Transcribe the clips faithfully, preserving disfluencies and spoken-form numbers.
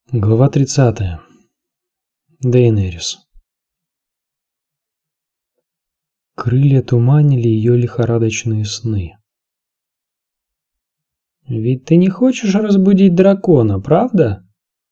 Глава тридцатая. Дейенерис. Крылья туманили ее лихорадочные сны. «Ведь ты не хочешь разбудить дракона, правда?»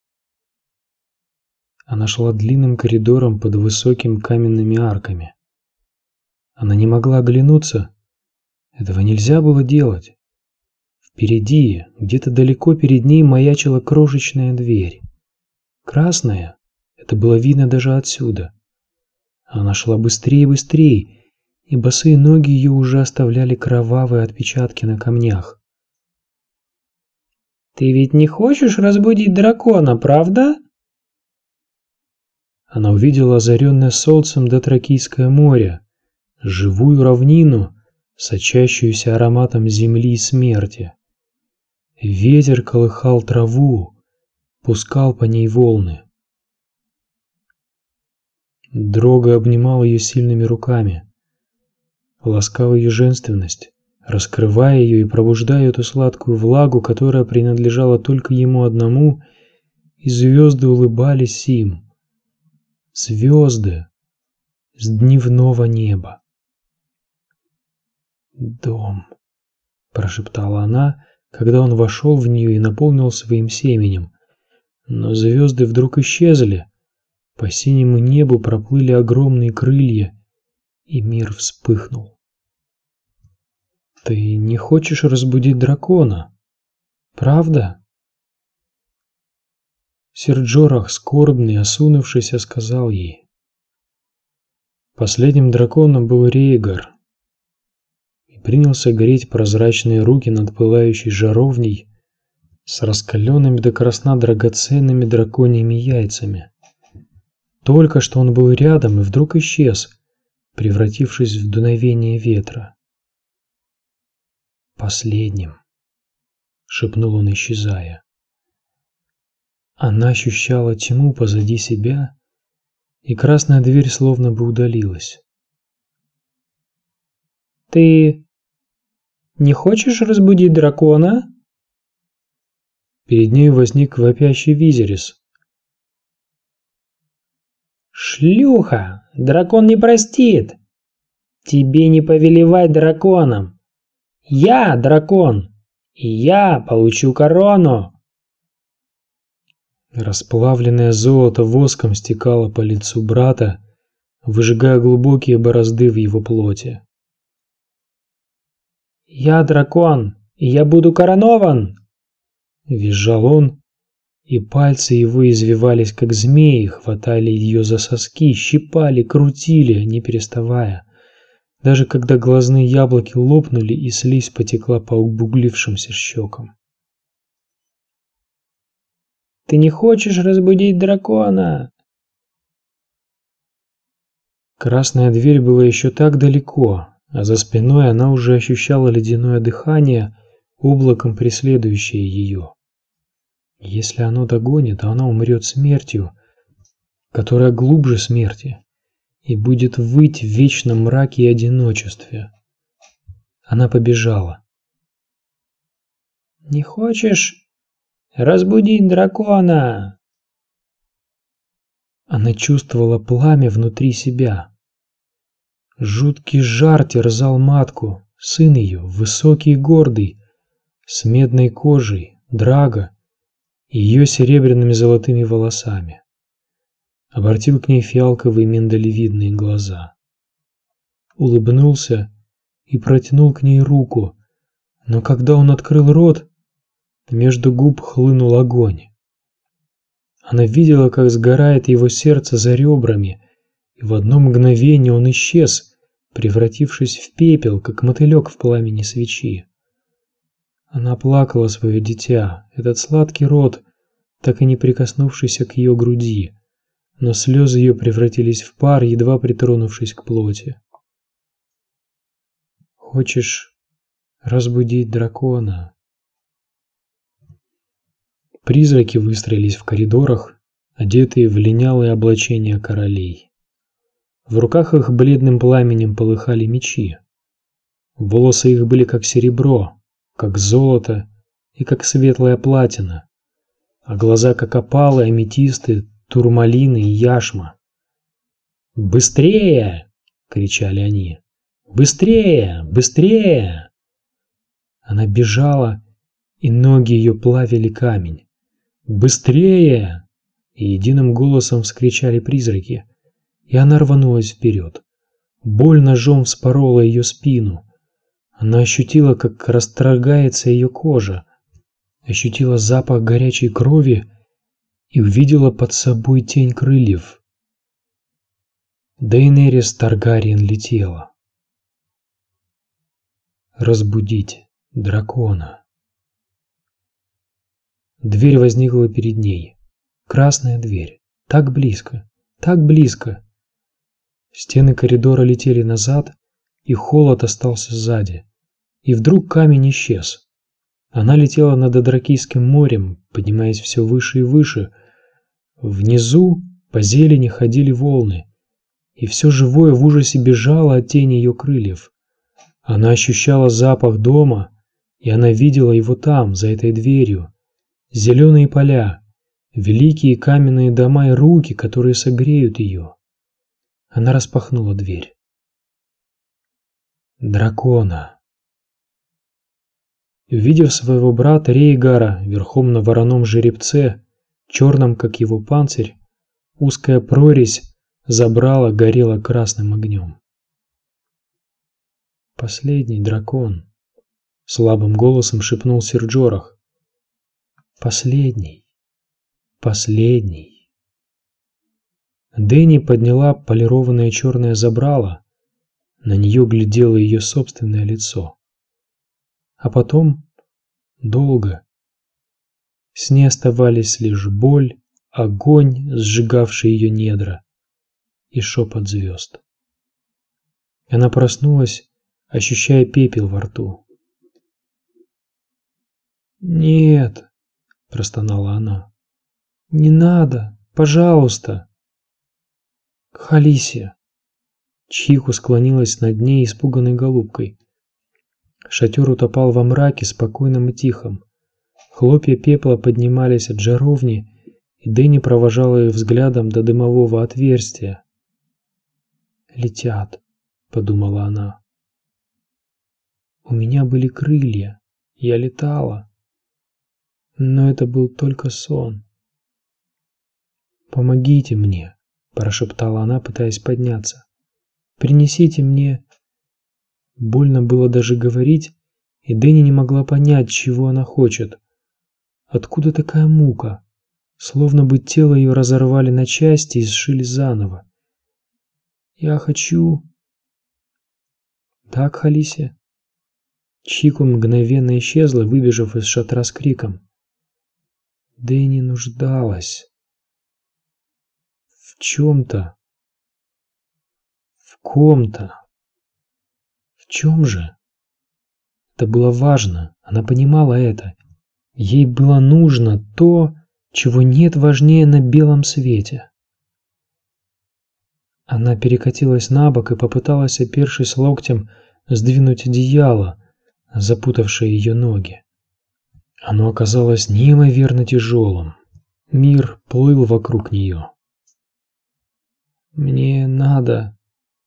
Она шла длинным коридором под высокими каменными арками. Она не могла оглянуться. Этого нельзя было делать. Впереди, где-то далеко перед ней маячила крошечная дверь. Красная. Это было видно даже отсюда. Она шла быстрее и быстрее, и босые ноги ее уже оставляли кровавые отпечатки на камнях. «Ты ведь не хочешь разбудить дракона, правда?» Она увидела озаренное солнцем Дотракийское море, живую равнину, сочащуюся ароматом земли и смерти. Ветер колыхал траву, пускал по ней волны. Дрога обнимал ее сильными руками, ласкал ее женственность, раскрывая ее и пробуждая эту сладкую влагу, которая принадлежала только ему одному, и звезды улыбались им. Звезды с дневного неба. «Дом», — прошептала она, когда он вошел в нее и наполнил своим семенем. Но звезды вдруг исчезли, по синему небу проплыли огромные крылья, и мир вспыхнул. «Ты не хочешь разбудить дракона, правда?» Сир Джорах, скорбный, осунувшийся, сказал ей. Последним драконом был Рейгар, и принялся греть прозрачные руки над пылающей жаровней с раскаленными до красна драгоценными драконьими яйцами. Только что он был рядом и вдруг исчез, превратившись в дуновение ветра. «Последним», — шепнул он, исчезая. Она ощущала тьму позади себя, и красная дверь словно бы удалилась. «Ты не хочешь разбудить дракона?» Перед ней возник вопящий Визерис. «Шлюха! Дракон не простит! Тебе не повелевать драконом! Я дракон, и я получу корону!» Расплавленное золото воском стекало по лицу брата, выжигая глубокие борозды в его плоти. «Я дракон, и я буду коронован!» — визжал он, и пальцы его извивались, как змеи, хватали ее за соски, щипали, крутили, не переставая. Даже когда глазные яблоки лопнули и слизь потекла по обуглившимся щекам. «Ты не хочешь разбудить дракона?» Красная дверь была еще так далеко, а за спиной она уже ощущала ледяное дыхание, облаком преследующее ее. Если оно догонит, то она умрет смертью, которая глубже смерти, и будет выть в вечном мраке и одиночестве. Она побежала. «Не хочешь разбудить дракона?» Она чувствовала пламя внутри себя. Жуткий жар терзал матку, сын ее, высокий и гордый, с медной кожей, Драга, и ее серебряными золотыми волосами. Обратил к ней фиалковые миндалевидные глаза. Улыбнулся и протянул к ней руку, но когда он открыл рот, между губ хлынул огонь. Она видела, как сгорает его сердце за ребрами, и в одно мгновение он исчез, превратившись в пепел, как мотылек в пламени свечи. Она плакала свое дитя, этот сладкий рот, так и не прикоснувшийся к ее груди, но слезы ее превратились в пар, едва притронувшись к плоти. «Хочешь разбудить дракона?» Призраки выстроились в коридорах, одетые в линялые облачения королей. В руках их бледным пламенем полыхали мечи. Волосы их были как серебро, как золото и как светлая платина, а глаза как опалы, аметисты, турмалины и яшма. «Быстрее!» — кричали они. «Быстрее! Быстрее!» Она бежала, и ноги ее плавили камень. «Быстрее!» — и единым голосом вскричали призраки, и она рванулась вперед. Боль ножом вспорола ее спину. Она ощутила, как растрогается ее кожа, ощутила запах горячей крови и увидела под собой тень крыльев. Дейенерис Таргариен летела. Разбудить дракона. Дверь возникла перед ней. Красная дверь. Так близко, так близко. Стены коридора летели назад, и холод остался сзади. И вдруг камень исчез. Она летела над Адракийским морем, поднимаясь все выше и выше. Внизу по зелени ходили волны, и все живое в ужасе бежало от тени ее крыльев. Она ощущала запах дома, и она видела его там, за этой дверью. Зеленые поля, великие каменные дома и руки, которые согреют ее. Она распахнула дверь. Дракона. Увидев своего брата Рейгара верхом на вороном жеребце, черном, как его панцирь, узкая прорезь забрала, горела красным огнем. «Последний дракон», — слабым голосом шепнул сир Джорах. «Последний, последний». Дэнни подняла полированное черное забрало, на нее глядело ее собственное лицо. А потом, долго, с ней оставались лишь боль, огонь, сжигавший ее недра, и шепот звезд. Она проснулась, ощущая пепел во рту. «Нет», — простонала она, — «не надо, пожалуйста». «Халисия». Чиху склонилась над ней испуганной голубкой. Шатер утопал во мраке, спокойном и тихом. Хлопья пепла поднимались от жаровни, и Дэнни провожала их взглядом до дымового отверстия. «Летят», — подумала она. «У меня были крылья, я летала, но это был только сон». «Помогите мне», — прошептала она, пытаясь подняться. «Принесите мне...» Больно было даже говорить, и Дэнни не могла понять, чего она хочет. Откуда такая мука? Словно бы тело ее разорвали на части и сшили заново. «Я хочу...» «Так, Халисия?» Чиху мгновенно исчезла, выбежав из шатра с криком. Дэнни нуждалась в чем-то, в ком-то. В чем же? Это было важно, она понимала это. Ей было нужно то, чего нет важнее на белом свете. Она перекатилась на бок и попыталась, опершись локтем, сдвинуть одеяло, запутавшее ее ноги. Оно оказалось неимоверно тяжелым. Мир плыл вокруг нее. «Мне надо...»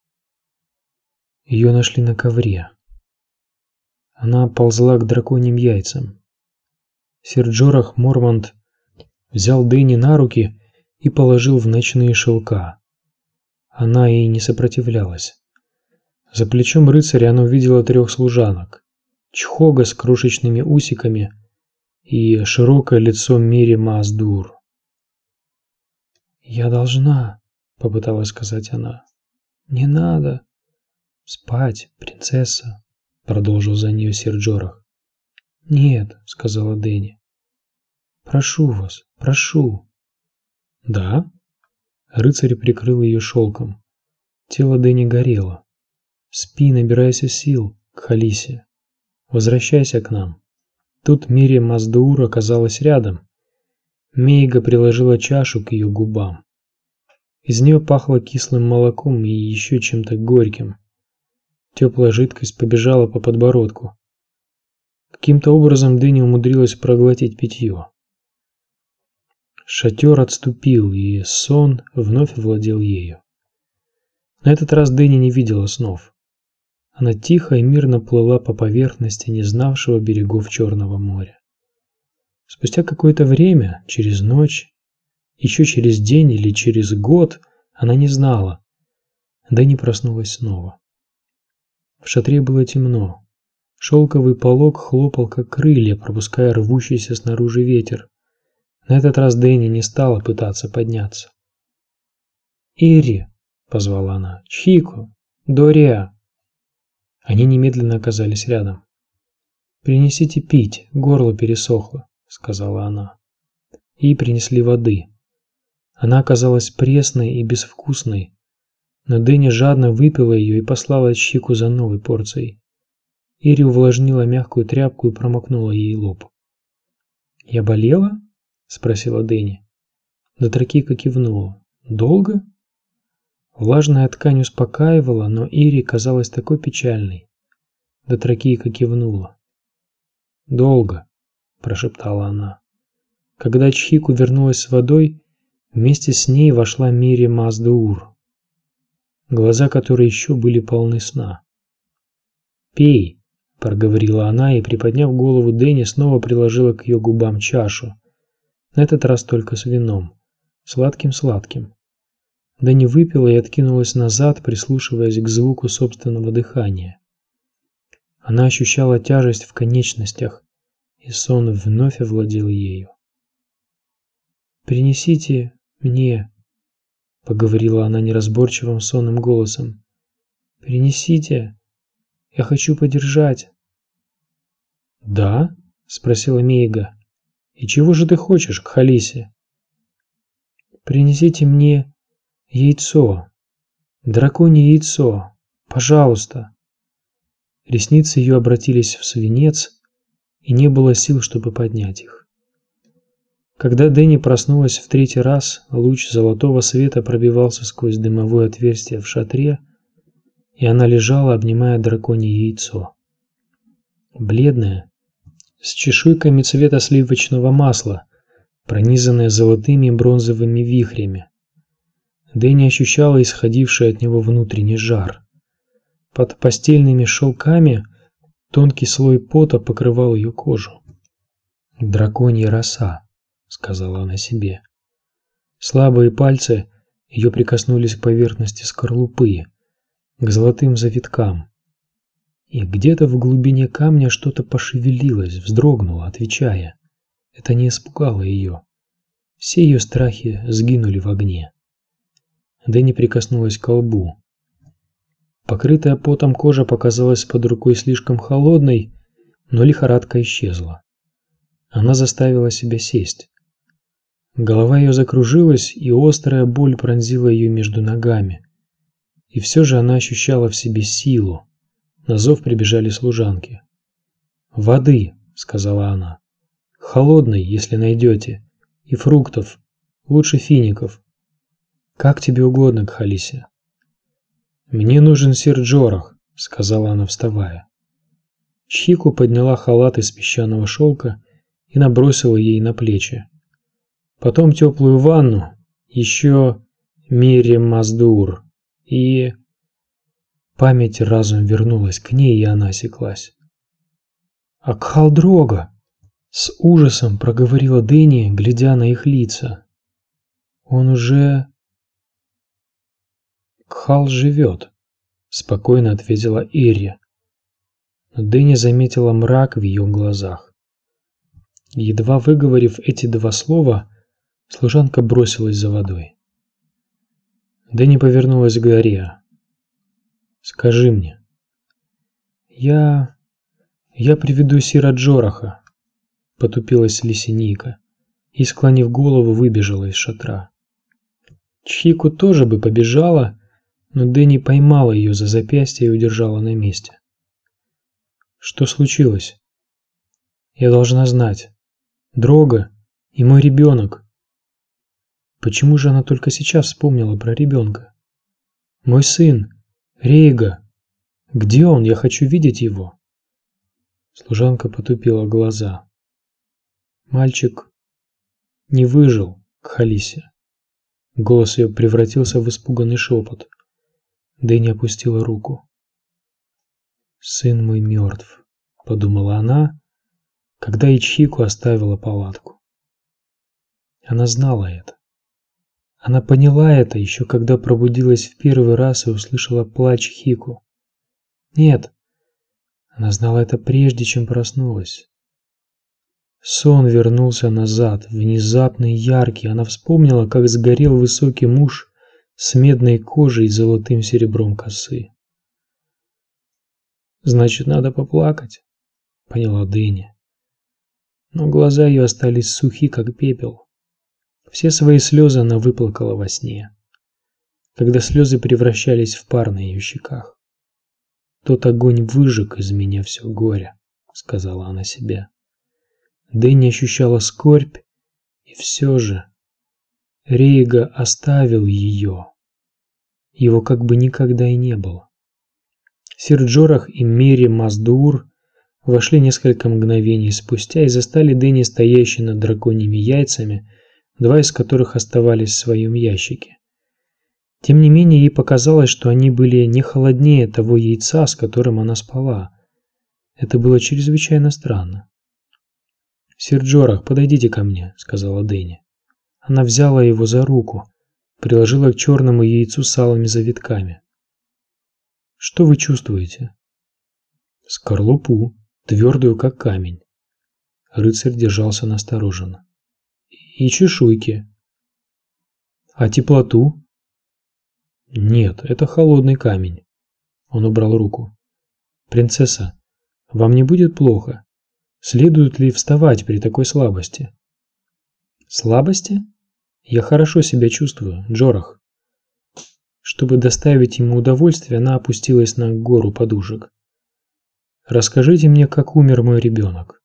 Ее нашли на ковре. Она ползла к драконьим яйцам. Сир Джорах Мормонт взял Дэнни на руки и положил в ночные шелка. Она ей не сопротивлялась. За плечом рыцаря она увидела трех служанок. Чхога с крошечными усиками и широкое лицо Мири Мааздур. «Я должна», — попыталась сказать она. «Не надо». «Спать, принцесса», — продолжил за нее сир Джорах. «Нет», — сказала Дэнни. «Прошу вас, прошу». «Да?» Рыцарь прикрыл ее шелком. Тело Дэнни горело. «Спи, набирайся сил, Кхалисия. Возвращайся к нам». Тут Мири Мааздур оказалась рядом. Мейга приложила чашу к ее губам. Из нее пахло кислым молоком и еще чем-то горьким. Теплая жидкость побежала по подбородку. Каким-то образом Дэнни умудрилась проглотить питье. Шатер отступил, и сон вновь овладел ею. На этот раз Дэнни не видела снов. Она тихо и мирно плыла по поверхности не знавшего берегов Черного моря. Спустя какое-то время, через ночь, еще через день или через год, она не знала, Дэнни проснулась снова. В шатре было темно. Шелковый полог хлопал, как крылья, пропуская рвущийся снаружи ветер. На этот раз Дэнни не стала пытаться подняться. «Ири!» — позвала она. «Чхико! Дориа!» Они немедленно оказались рядом. «Принесите пить, горло пересохло», — сказала она. Ей принесли воды. Она оказалась пресной и безвкусной, но Дэнни жадно выпила ее и послала Чхику за новой порцией. Ири увлажнила мягкую тряпку и промокнула ей лоб. «Я болела?» — спросила Дэнни. Дотракийка кивнула. «Долго?» Влажная ткань успокаивала, но Ири казалась такой печальной. Дотракийка кивнула. «Долго», — прошептала она. Когда Чхику вернулась с водой, вместе с ней вошла Мири Маздуур, глаза которой еще были полны сна. «Пей», — проговорила она и, приподняв голову Дэнни, снова приложила к ее губам чашу, на этот раз только с вином, сладким-сладким. Дэнни выпила и откинулась назад, прислушиваясь к звуку собственного дыхания. Она ощущала тяжесть в конечностях, и сон вновь овладел ею. «Принесите мне», — поговорила она неразборчивым сонным голосом. «Принесите, я хочу подержать». «Да?» — спросила Мейга. «И чего же ты хочешь, Кхалиси?» «Принесите мне яйцо, драконье яйцо, пожалуйста». Ресницы ее обратились в свинец, и не было сил, чтобы поднять их. Когда Дэнни проснулась в третий раз, луч золотого света пробивался сквозь дымовое отверстие в шатре, и она лежала, обнимая драконье яйцо. Бледное, с чешуйками цвета сливочного масла, пронизанное золотыми и бронзовыми вихрями. Дэнни ощущала исходивший от него внутренний жар. Под постельными шелками тонкий слой пота покрывал ее кожу. «Драконья роса», — сказала она себе. Слабые пальцы ее прикоснулись к поверхности скорлупы, к золотым завиткам. И где-то в глубине камня что-то пошевелилось, вздрогнуло, отвечая. Это не испугало ее. Все ее страхи сгинули в огне. Дэнни прикоснулась к лбу. Покрытая потом кожа показалась под рукой слишком холодной, но лихорадка исчезла. Она заставила себя сесть. Голова ее закружилась, и острая боль пронзила ее между ногами. И все же она ощущала в себе силу. На зов прибежали служанки. «Воды», — сказала она. «Холодной, если найдете. И фруктов. Лучше фиников. Как тебе угодно, Кхалиси». «Мне нужен сир Джорах», — сказала она, вставая. Чхику подняла халат из песчаного шелка и набросила ей на плечи. Потом теплую ванну, еще Мири Маздуур, и... Память разум вернулась к ней, и она осеклась. «Акхалдрога!» — с ужасом проговорила Дэнни, глядя на их лица. «Он уже...» «Кхал живет», — спокойно ответила Ирри. Но Дэнни заметила мрак в ее глазах. Едва выговорив эти два слова, служанка бросилась за водой. Дэнни повернулась к Дориа. «Скажи мне». «Я... я приведу сира Джораха», — потупилась Лисинийка и, склонив голову, выбежала из шатра. Чхику тоже бы побежала, но Дэнни поймала ее за запястье и удержала на месте. «Что случилось?» «Я должна знать. Дрога и мой ребенок». Почему же она только сейчас вспомнила про ребенка? «Мой сын, Рейга. Где он? Я хочу видеть его». Служанка потупила глаза. «Мальчик не выжил, к Халисе. Голос ее превратился в испуганный шепот. Дэнни опустила руку. «Сын мой мертв», — подумала она, когда Ичхико оставила палатку. Она знала это. Она поняла это еще когда пробудилась в первый раз и услышала плач Хико. Нет, она знала это прежде, чем проснулась. Сон вернулся назад, внезапный, яркий. Она вспомнила, как сгорел высокий муж с медной кожей и золотым серебром косы. «Значит, надо поплакать», — поняла Дэнни. Но глаза ее остались сухи, как пепел. Все свои слезы она выплакала во сне, когда слезы превращались в пар на ее щеках. «Тот огонь выжег из меня все горе», — сказала она себе. Дэнни ощущала скорбь, и все же Рейга оставил ее. Его как бы никогда и не было. Сир Джорах и Мери Маздуур вошли несколько мгновений спустя и застали Дэнни стоящей над драконьими яйцами, два из которых оставались в своем ящике. Тем не менее, ей показалось, что они были не холоднее того яйца, с которым она спала. Это было чрезвычайно странно. «Сир Джорах, подойдите ко мне», — сказала Дэнни. Она взяла его за руку, приложила к черному яйцу с алыми завитками. «Что вы чувствуете?» «Скорлупу, твердую, как камень». Рыцарь держался настороженно. «И чешуйки». «А теплоту?» «Нет, это холодный камень». Он убрал руку. «Принцесса, вам не будет плохо? Следует ли вставать при такой слабости?» «Слабости? Я хорошо себя чувствую, Джорах». Чтобы доставить ему удовольствие, она опустилась на гору подушек. «Расскажите мне, как умер мой ребенок».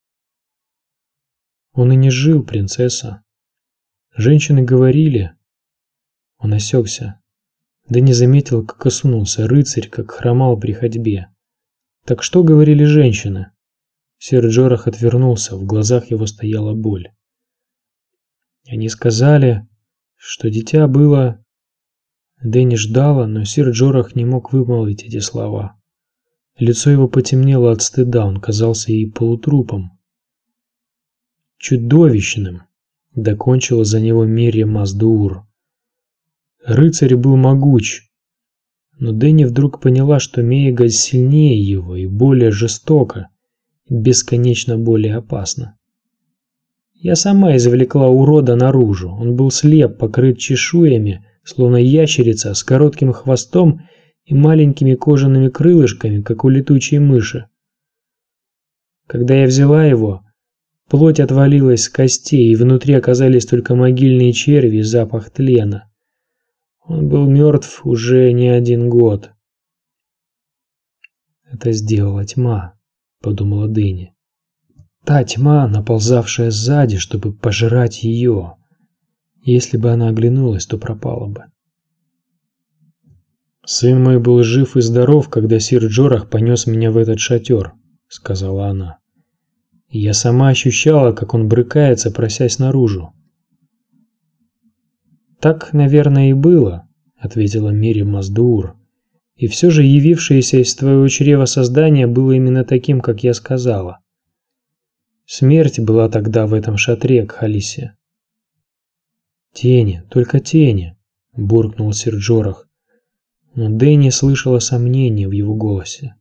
«Он и не жил, принцесса. Женщины говорили...» Он осекся. Да не заметил, как осунулся рыцарь, как хромал при ходьбе. «Так что говорили женщины?» Сир Джорах отвернулся, в глазах его стояла боль. Они сказали, что дитя было... Дэнни ждала, но сир Джорах не мог вымолвить эти слова. Лицо его потемнело от стыда, он казался ей полутрупом. «Чудовищным!» — докончила за него Мери Маздуур. Рыцарь был могуч, но Дэнни вдруг поняла, что Мейга сильнее его и более жестока, и бесконечно более опасна. «Я сама извлекла урода наружу. Он был слеп, покрыт чешуями, словно ящерица, с коротким хвостом и маленькими кожаными крылышками, как у летучей мыши. Когда я взяла его, плоть отвалилась с костей, и внутри оказались только могильные черви и запах тлена. Он был мертв уже не один год». «Это сделала тьма», — подумала Дэнни. «Та тьма, наползавшая сзади, чтобы пожрать ее. Если бы она оглянулась, то пропала бы». «Сын мой был жив и здоров, когда сир Джорах понес меня в этот шатер», — сказала она. И «Я сама ощущала, как он брыкается, просясь наружу». «Так, наверное, и было», — ответила Мери Маздуур. «И все же явившееся из твоего чрева создание было именно таким, как я сказала. Смерть была тогда в этом шатре, к Халисе». «Тени, только тени», — буркнул сир Джорах, но Дэнни слышала сомнение в его голосе.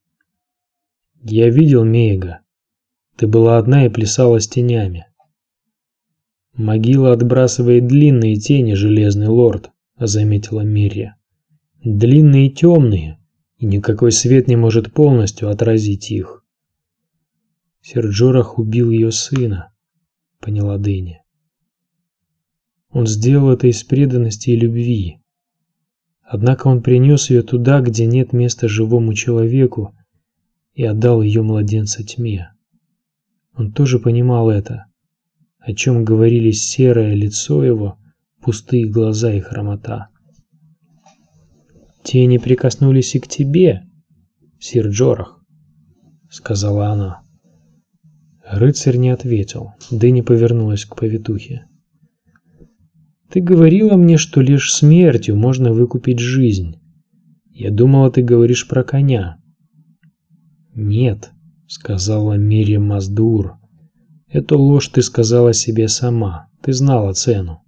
«Я видел Мейга. Ты была одна и плясала с тенями». «Могила отбрасывает длинные тени, железный лорд», — заметила Мирья. «Длинные и темные, и никакой свет не может полностью отразить их». «Сир Джорах убил ее сына», — поняла Дэнни. «Он сделал это из преданности и любви. Однако он принес ее туда, где нет места живому человеку, и отдал ее младенца тьме. Он тоже понимал это, о чем говорили серое лицо его, пустые глаза и хромота. «Тени прикоснулись и к тебе, сир Джорах», — сказала она. Рыцарь не ответил, Дэнни повернулась к повитухе. Ты говорила мне, что лишь смертью можно выкупить жизнь. Я думала, ты говоришь про коня. Нет, сказала Мирьям Маздуур. Эту ложь ты сказала себе сама. Ты знала цену.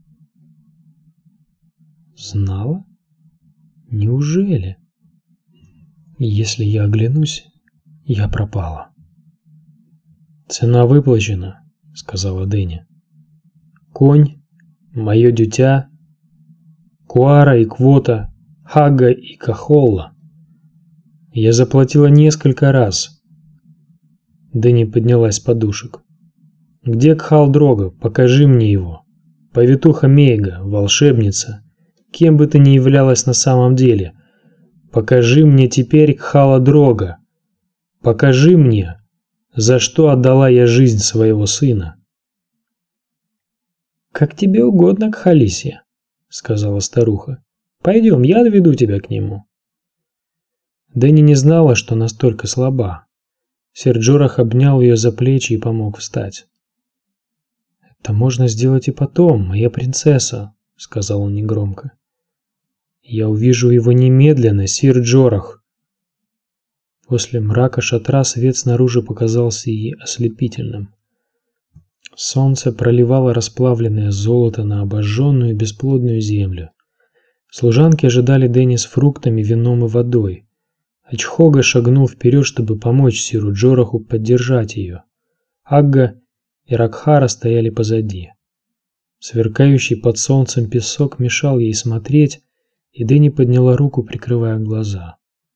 Знала? Неужели? Если я оглянусь, я пропала. Цена выплачена, сказала Дэнни. Конь, мое дитя, Куара и Квота, Хагга и Кахолла. Я заплатила несколько раз. Дэнни поднялась с подушек. Где Кхал-Дрога? Покажи мне его. Повитуха Мейга, волшебница, кем бы ты ни являлась на самом деле. Покажи мне теперь Кхала-Дрога. Покажи мне, за что отдала я жизнь своего сына. Как тебе угодно, Кхалисия, сказала старуха. Пойдем, я доведу тебя к нему. Дэнни не знала, что настолько слаба. Сэр Джорах обнял ее за плечи и помог встать. «Это можно сделать и потом, моя принцесса», — сказал он негромко. «Я увижу его немедленно, сэр Джорах». После мрака шатра свет снаружи показался ей ослепительным. Солнце проливало расплавленное золото на обожженную бесплодную землю. Служанки ожидали Дэнни с фруктами, вином и водой. А Чхога шагнул вперед, чтобы помочь сиру Джораху поддержать ее. Агга и Ракхара стояли позади. Сверкающий под солнцем песок мешал ей смотреть, и Дэнни подняла руку, прикрывая глаза.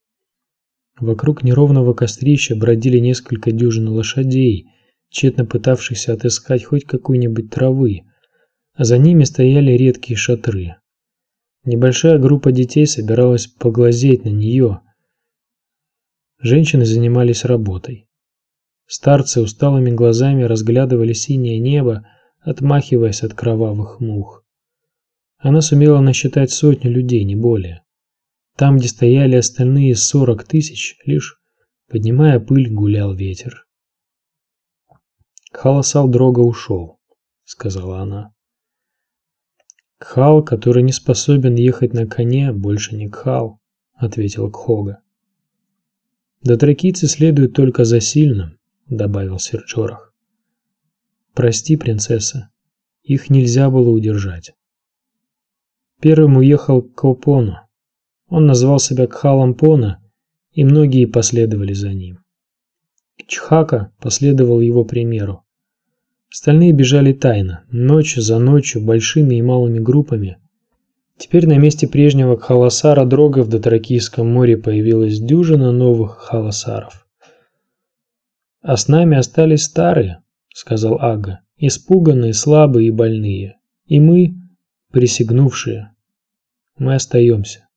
Вокруг неровного кострища бродили несколько дюжин лошадей, тщетно пытавшихся отыскать хоть какой-нибудь травы, а за ними стояли редкие шатры. Небольшая группа детей собиралась поглазеть на нее. Женщины занимались работой. Старцы усталыми глазами разглядывали синее небо, отмахиваясь от кровавых мух. Она сумела насчитать сотню людей, не более. Там, где стояли остальные сорок тысяч, лишь поднимая пыль, гулял ветер. «Кхала-Сал-Дрога ушел», — сказала она. «Кхал, который не способен ехать на коне, больше не Кхал», — ответил Кхога. «Дотракийцы следуют только за сильным», — добавил сэр Джорах. «Прости, принцесса, их нельзя было удержать». Первым уехал Копону. Он назвал себя Кхалом Пона, и многие последовали за ним. Чхака последовал его примеру. Остальные бежали тайно, ночь за ночью, большими и малыми группами. Теперь на месте прежнего Кхаласара Дрога в Дотракийском море появилась дюжина новых Кхаласаров. «А с нами остались старые», — сказал Агга, — «испуганные, слабые и больные. И мы, присягнувшие, мы остаемся».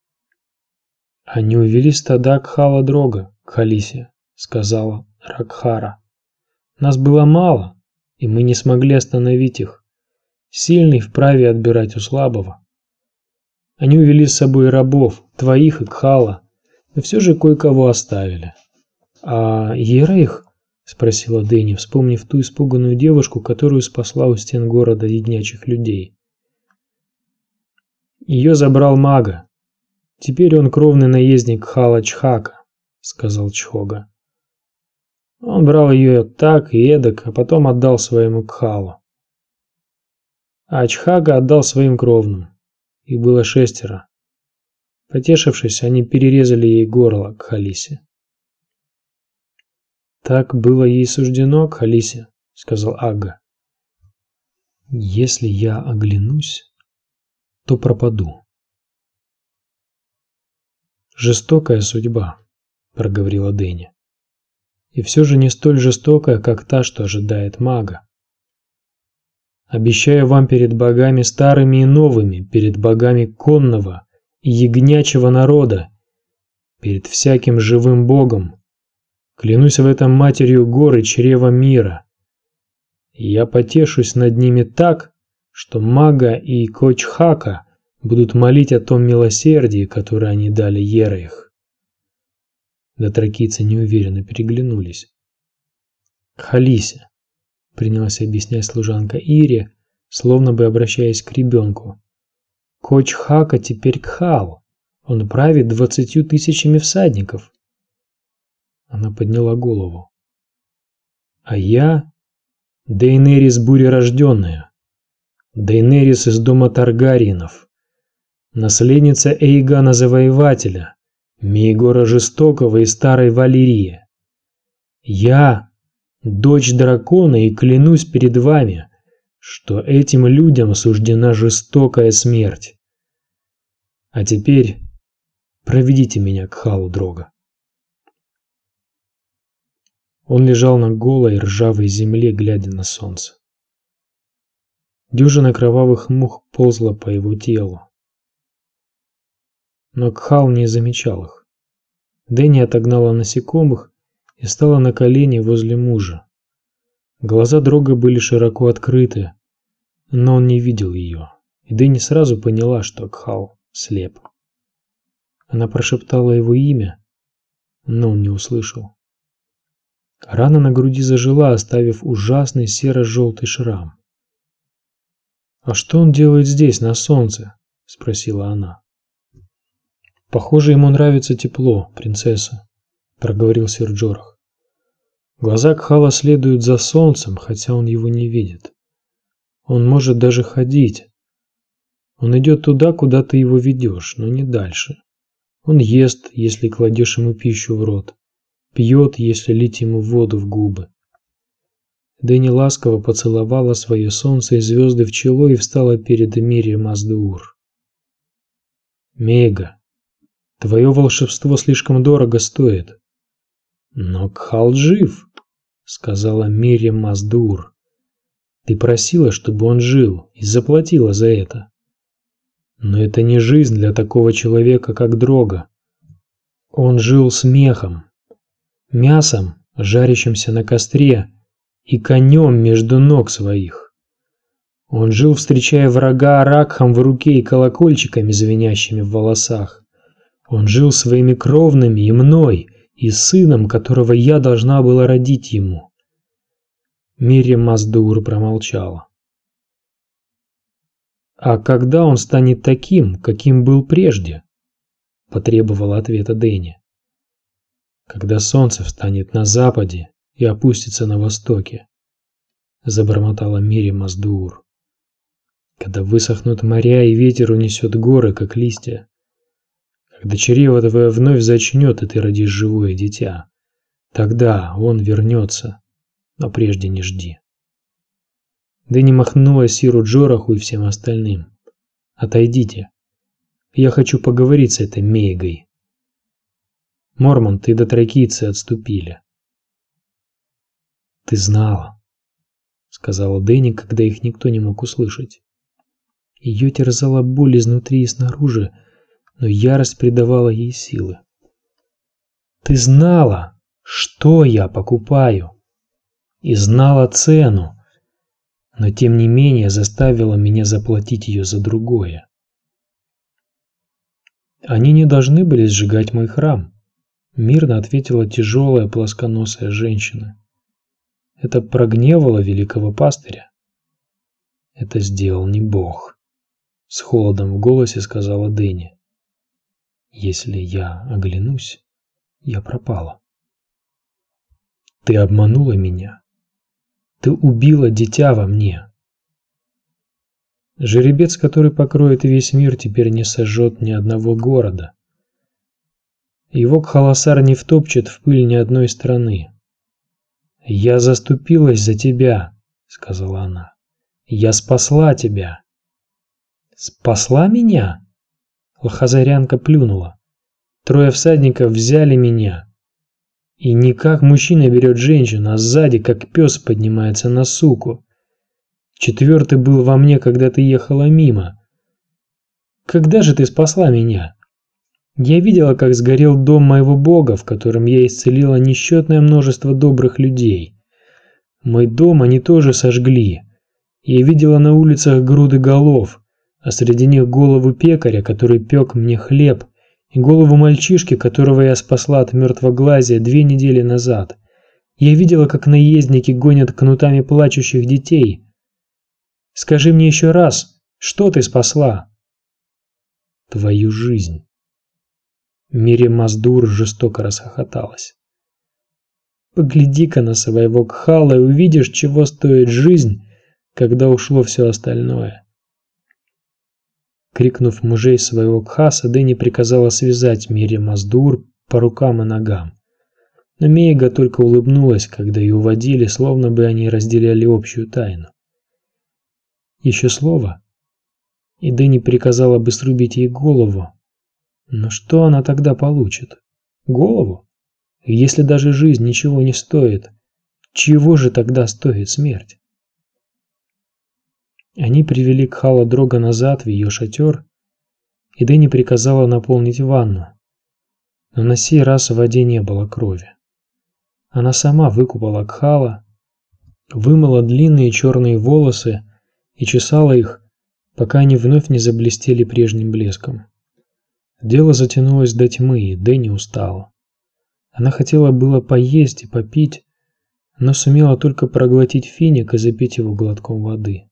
«Они увели стада Кхала-Дрога, Кхалисия», — сказала Ракхара. «Нас было мало, и мы не смогли остановить их. Сильный вправе отбирать у слабого. Они увели с собой рабов, твоих и Кхала, но все же кое-кого оставили». «А Ерейх?» — спросила Дэнни, вспомнив ту испуганную девушку, которую спасла у стен города яднячих людей. «Ее забрал Мага. Теперь он кровный наездник Кхала Чхака», — сказал Чхога. «Он брал ее так и эдак, а потом отдал своему Кхалу. А Чхага отдал своим кровным. Их было шестеро. Потешившись, они перерезали ей горло Кхалисе». «Так было ей суждено, Кхалисе», — сказал Агга. «Если я оглянусь, то пропаду». «Жестокая судьба», — проговорила Дэнни. «И все же не столь жестокая, как та, что ожидает Мага. Обещаю вам перед богами старыми и новыми, перед богами конного и ягнячьего народа, перед всяким живым богом, клянусь в этом матерью гор и чрева мира. Я потешусь над ними так, что Мага и Кочхака будут молить о том милосердии, которое они дали Ерейх». Дотракийцы неуверенно переглянулись. «Кхалися», — принялась объяснять служанка Ири, словно бы обращаясь к ребенку. Коч Хака теперь Кхал. Он правит двадцатью тысячами всадников. Она подняла голову. А я Дейнерис бурерожденная. Дейнерис из дома Таргариенов. Наследница Эйгана Завоевателя, Мейгора Жестокого и Старой Валерии. Я дочь дракона и клянусь перед вами, что этим людям суждена жестокая смерть. А теперь проведите меня к Халу Дрога. Он лежал на голой ржавой земле, глядя на солнце. Дюжина кровавых мух ползла по его телу. Но Кхал не замечал их. Дэнни отогнала насекомых и стала на колени возле мужа. Глаза Дрога были широко открыты, но он не видел ее, и Дэнни сразу поняла, что Кхал слеп. Она прошептала его имя, но он не услышал. Рана на груди зажила, оставив ужасный серо-желтый шрам. «А что он делает здесь, на солнце?» – спросила она. «Похоже, ему нравится тепло, принцесса», – проговорил сэр Джорах. Глаза Кхала следуют за солнцем, хотя он его не видит. Он может даже ходить. Он идет туда, куда ты его ведешь, но не дальше. Он ест, если кладешь ему пищу в рот, пьет, если лить ему воду в губы. Дэнни ласково поцеловала свое солнце и звезды в чело и встала перед Мириам Маз-Дуур. «Мега, твое волшебство слишком дорого стоит». «Но Кхал жив», — сказала Мириам Маз-Дуур. «Ты просила, чтобы он жил, и заплатила за это. Но это не жизнь для такого человека, как Дрога. Он жил смехом, мясом, жарящимся на костре, и конем между ног своих. Он жил, встречая врага аракхом в руке и колокольчиками, звенящими в волосах. Он жил своими кровными и мной, и сыном, которого я должна была родить ему». Мириам Маз-Дуур промолчала. «А когда он станет таким, каким был прежде?» – потребовала ответа Дэнни. «Когда солнце встанет на западе и опустится на востоке», – забормотала Мириам Маз-Дуур. «Когда высохнут моря и ветер унесет горы, как листья. Когда чрево твое вновь зачнет, и ты родишь живое дитя, тогда он вернется, но прежде не жди». Дэнни махнула Сиру Джораху и всем остальным. «Отойдите. Я хочу поговорить с этой Мейгой». Мормонт и дотракийцы отступили. «Ты знала», — сказала Дэнни, когда их никто не мог услышать. Ее терзала боль изнутри и снаружи, но ярость придавала ей силы. «Ты знала, что я покупаю, и знала цену, но тем не менее заставила меня заплатить ее за другое». «Они не должны были сжигать мой храм», — мирно ответила тяжелая плосконосая женщина. «Это прогневало великого пастыря». «Это сделал не Бог», — с холодом в голосе сказала Дэнни. «Если я оглянусь, я пропала». «Ты обманула меня. Ты убила дитя во мне». Жеребец, который покроет весь мир, теперь не сожжет ни одного города. Его Кхаласар не втопчет в пыль ни одной страны. «Я заступилась за тебя», — сказала она. «Я спасла тебя». «Спасла меня?» Лохозарянка плюнула. «Трое всадников взяли меня. И не как мужчина берет женщину, а сзади, как пес, поднимается на суку. Четвертый был во мне, когда ты ехала мимо. Когда же ты спасла меня? Я видела, как сгорел дом моего бога, в котором я исцелила несчетное множество добрых людей. Мой дом они тоже сожгли. Я видела на улицах груды голов, а среди них голову пекаря, который пек мне хлеб, и голову мальчишки, которого я спасла от мертвоглазия две недели назад. Я видела, как наездники гонят кнутами плачущих детей. Скажи мне еще раз, что ты спасла? Твою жизнь. Мириам Маздур жестоко расхохоталась. Погляди-ка на своего Кхала и увидишь, чего стоит жизнь, когда ушло все остальное. Крикнув мужей своего Кхаса, Дэнни приказала связать Мириам Маздур по рукам и ногам. Но Мейга только улыбнулась, когда ее уводили, словно бы они разделяли общую тайну. Еще слово, и Дэнни приказала бы срубить ей голову. Но что она тогда получит? Голову? Если даже жизнь ничего не стоит, чего же тогда стоит смерть? Они привели Кхала Дрога назад в ее шатер, и Дэнни приказала наполнить ванну. Но на сей раз в воде не было крови. Она сама выкупала Кхала, вымыла длинные черные волосы и чесала их, пока они вновь не заблестели прежним блеском. Дело затянулось до тьмы, и Дэнни устала. Она хотела было поесть и попить, но сумела только проглотить финик и запить его глотком воды.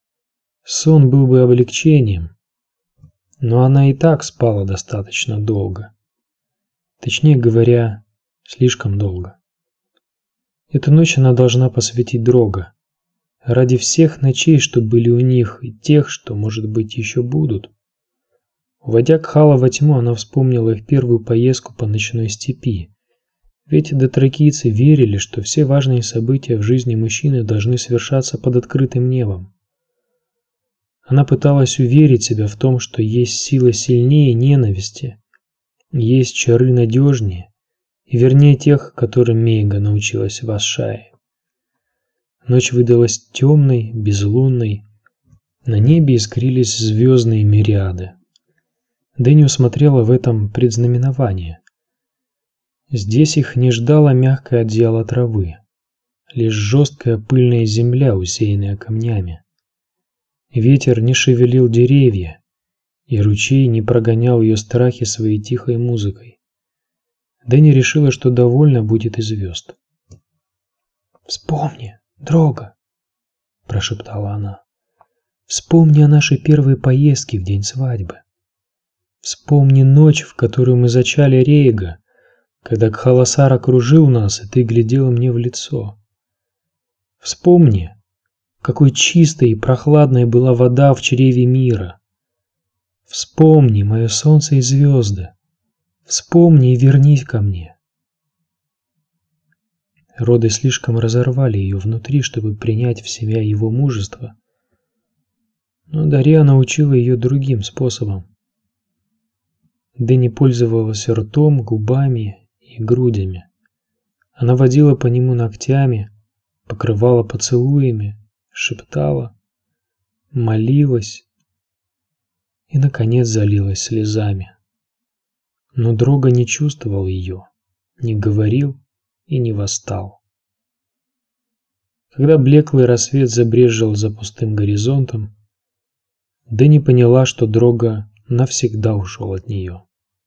Сон был бы облегчением, но она и так спала достаточно долго. Точнее говоря, слишком долго. Эту ночь она должна посвятить Дрога. Ради всех ночей, что были у них, и тех, что, может быть, еще будут. Уводя Кхала во тьму, она вспомнила их первую поездку по ночной степи. Ведь дотракийцы верили, что все важные события в жизни мужчины должны совершаться под открытым небом. Она пыталась уверить себя в том, что есть сила сильнее ненависти, есть чары надежнее, и вернее тех, которым Мейга научилась в Асшае. Ночь выдалась темной, безлунной, на небе искрились звездные мириады. Дэнни усмотрела в этом предзнаменование. Здесь их не ждало мягкое одеяло травы, лишь жесткая пыльная земля, усеянная камнями. Ветер не шевелил деревья, и ручей не прогонял ее страхи своей тихой музыкой. Дэнни решила, что довольно будет и звезд. «Вспомни, Дрога!» – прошептала она. «Вспомни о нашей первой поездке в день свадьбы. Вспомни ночь, в которую мы зачали Рейга, когда Кхаласар окружил нас, и ты глядела мне в лицо. Вспомни, какой чистой и прохладной была вода в чреве мира. Вспомни, мое солнце и звезды. Вспомни и вернись ко мне». Роды слишком разорвали ее внутри, чтобы принять в себя его мужество. Но Дарья научила ее другим способом. Дэнни пользовалась ртом, губами и грудями. Она водила по нему ногтями, покрывала поцелуями, шептала, молилась и, наконец, залилась слезами. Но Дрога не чувствовал ее, не говорил и не восстал. Когда блеклый рассвет забрезжил за пустым горизонтом, Дэнни поняла, что Дрога навсегда ушел от нее.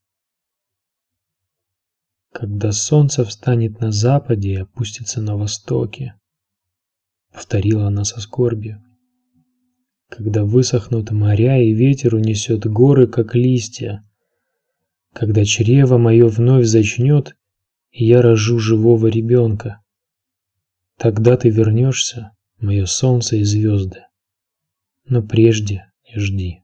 «Когда солнце встанет на западе и опустится на востоке», — повторила она со скорбью, — «когда высохнут моря и ветер унесет горы, как листья, когда чрево мое вновь зачнет, и я рожу живого ребенка, тогда ты вернешься, мое солнце и звезды, но прежде не жди».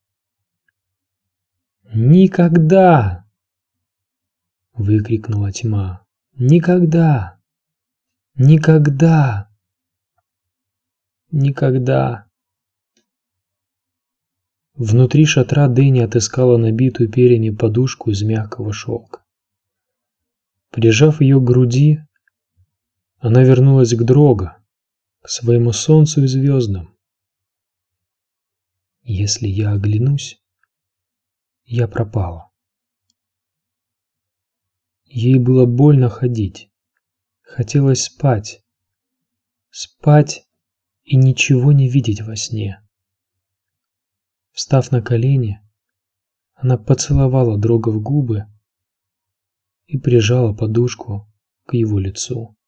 «Никогда!» — выкрикнула тьма. «Никогда! Никогда! Никогда!» Внутри шатра Дэнни отыскала набитую перьями подушку из мягкого шелка. Прижав ее к груди, она вернулась к Дрога, к своему солнцу и звездам. «Если я оглянусь, я пропала». Ей было больно ходить, хотелось спать, спать и ничего не видеть во сне. Встав на колени, она поцеловала Дрога в губы и прижала подушку к его лицу.